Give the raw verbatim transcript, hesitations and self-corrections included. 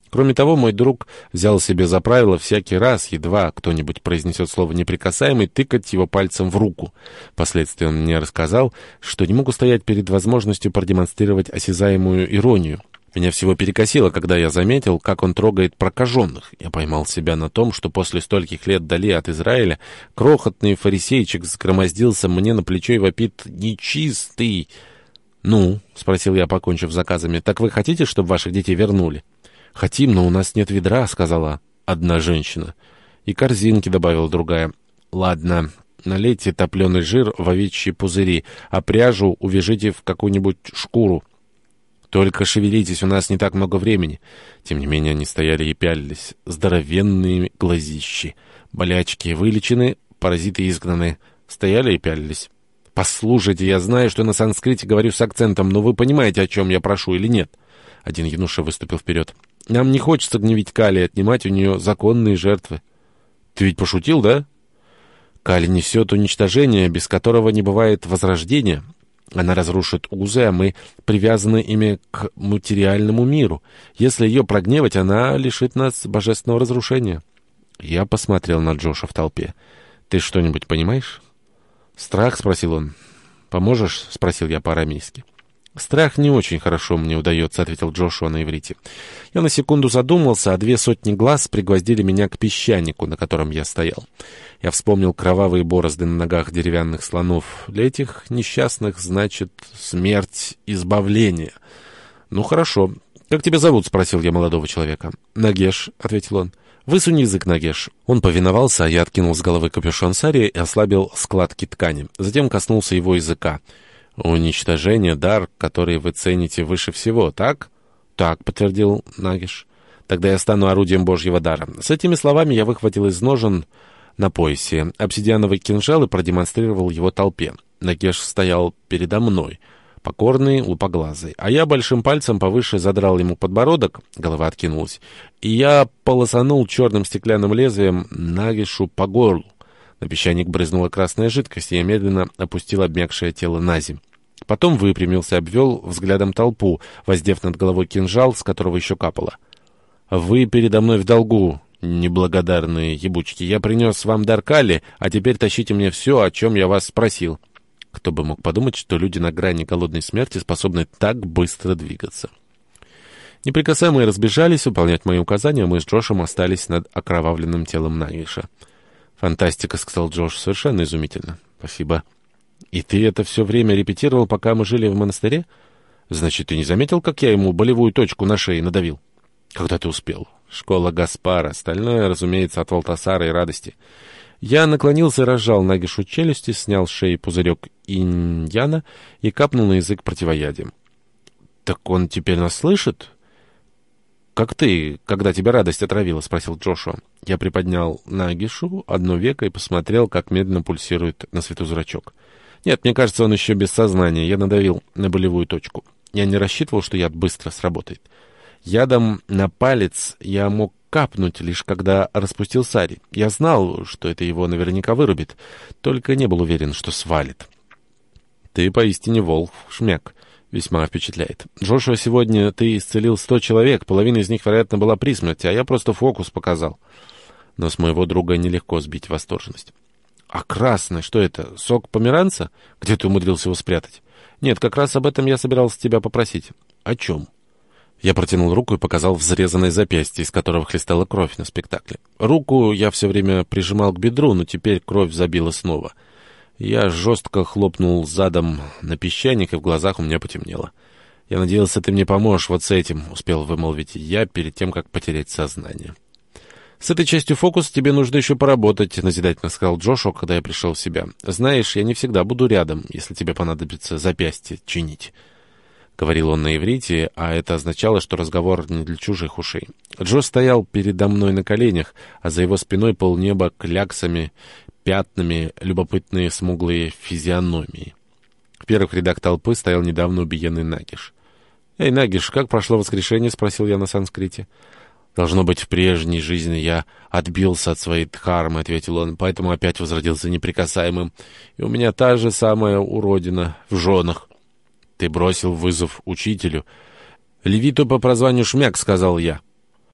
Кроме того, мой друг взял себе за правило всякий раз, едва кто-нибудь произнесет слово «неприкасаемый», тыкать его пальцем в руку. Впоследствии он мне рассказал, что не мог устоять перед возможностью продемонстрировать осязаемую иронию. Меня всего перекосило, когда я заметил, как он трогает прокаженных. Я поймал себя на том, что после стольких лет вдали от Израиля крохотный фарисейчик сгромоздился мне на плечо и вопит «Нечистый!» «Ну?» — спросил я, покончив с заказами. «Так вы хотите, чтобы ваших детей вернули?» «Хотим, но у нас нет ведра», — сказала одна женщина. «И корзинки», — добавила другая. «Ладно, налейте топленый жир в овечьи пузыри, а пряжу увяжите в какую-нибудь шкуру. Только шевелитесь, у нас не так много времени». Тем не менее они стояли и пялились. Здоровенные глазищи. Болячки вылечены, паразиты изгнаны. Стояли и пялились. «Послушайте, я знаю, что на санскрите говорю с акцентом, но вы понимаете, о чем я прошу или нет?» Один юноша выступил вперед. «Нам не хочется гневить Кали и отнимать у нее законные жертвы». «Ты ведь пошутил, да?» «Кали несет уничтожение, без которого не бывает возрождения. Она разрушит узы, а мы привязаны ими к материальному миру. Если ее прогневать, она лишит нас божественного разрушения». Я посмотрел на Джоша в толпе. «Ты что-нибудь понимаешь?» «Страх?» — спросил он. «Поможешь?» — спросил я по-арамейски. «Страх не очень хорошо мне удается», — ответил Джошуа на иврите. Я на секунду задумался, а две сотни глаз пригвоздили меня к песчанику, на котором я стоял. Я вспомнил кровавые борозды на ногах деревянных слонов. Для этих несчастных значит смерть, избавление. «Ну, хорошо. Как тебя зовут?» — спросил я молодого человека. «Нагеш», — ответил он. «Высунь язык, Нагеш». Он повиновался, а я откинул с головы капюшон сари и ослабил складки ткани. Затем коснулся его языка. «Уничтожение — дар, который вы цените выше всего, так?» «Так», — подтвердил Нагеш. «Тогда я стану орудием Божьего дара». С этими словами я выхватил из ножен на поясе обсидиановый кинжал и продемонстрировал его толпе. Нагеш стоял передо мной, покорный, лупоглазый, а я большим пальцем повыше задрал ему подбородок, голова откинулась, и я полосанул черным стеклянным лезвием Нагешу по горлу. На песчаник брызнула красная жидкость, и я медленно опустил обмякшее тело на земь. Потом выпрямился, обвел взглядом толпу, воздев над головой кинжал, с которого еще капало. «Вы передо мной в долгу, неблагодарные ебучки. Я принес вам дар Кали, а теперь тащите мне все, о чем я вас спросил». Кто бы мог подумать, что люди на грани голодной смерти способны так быстро двигаться. Неприкасаемые разбежались выполнять мои указания, мы с Джошем остались над окровавленным телом Нагеша. «Фантастика», — сказал Джош, — «совершенно изумительно». «Спасибо». «И ты это все время репетировал, пока мы жили в монастыре? Значит, ты не заметил, как я ему болевую точку на шее надавил?» «Когда ты успел?» «Школа Гаспара. Остальное, разумеется, от Валтасара и радости». Я наклонился и разжал Нагешу челюсти, снял с шеи пузырек иньяна и капнул на язык противоядием. «Так он теперь нас слышит?» «Как ты, когда тебя радость отравила?» — спросил Джошуа. Я приподнял Нагешу одно веко и посмотрел, как медленно пульсирует на свету зрачок. «Нет, мне кажется, он еще без сознания». Я надавил на болевую точку. Я не рассчитывал, что яд быстро сработает. Ядом на палец я мог капнуть, лишь когда распустил сари. Я знал, что это его наверняка вырубит, только не был уверен, что свалит. «Ты поистине волк, шмяк. Весьма впечатляет. Джошуа, сегодня ты исцелил сто человек, половина из них, вероятно, была при смерти, а я просто фокус показал». Но с моего друга нелегко сбить восторженность. «А красный, что это, сок померанца? Где ты умудрился его спрятать?» «Нет, как раз об этом я собирался тебя попросить». «О чем?» Я протянул руку и показал взрезанное запястье, из которого хлестала кровь на спектакле. Руку я все время прижимал к бедру, но теперь кровь забила снова. Я жестко хлопнул задом на песчаник, и в глазах у меня потемнело. «Я надеялся, ты мне поможешь вот с этим», — успел вымолвить я перед тем, как потерять сознание. «С этой частью фокуса тебе нужно еще поработать», — назидательно сказал Джошуа, когда я пришел в себя. «Знаешь, я не всегда буду рядом, если тебе понадобится запястье чинить». Говорил он на иврите, а это означало, что разговор не для чужих ушей. Джо стоял передо мной на коленях, а за его спиной полнеба кляксами, пятнами, любопытные смуглые физиономии. В первых рядах толпы стоял недавно убиенный Нагеш. «Эй, Нагеш, как прошло воскрешение?» — спросил я на санскрите. «Должно быть, в прежней жизни я отбился от своей дхармы», — ответил он, — «поэтому опять возродился неприкасаемым. И у меня та же самая уродина в женах». «Ты бросил вызов учителю». «Левиту по прозванию Шмяк», — сказал я.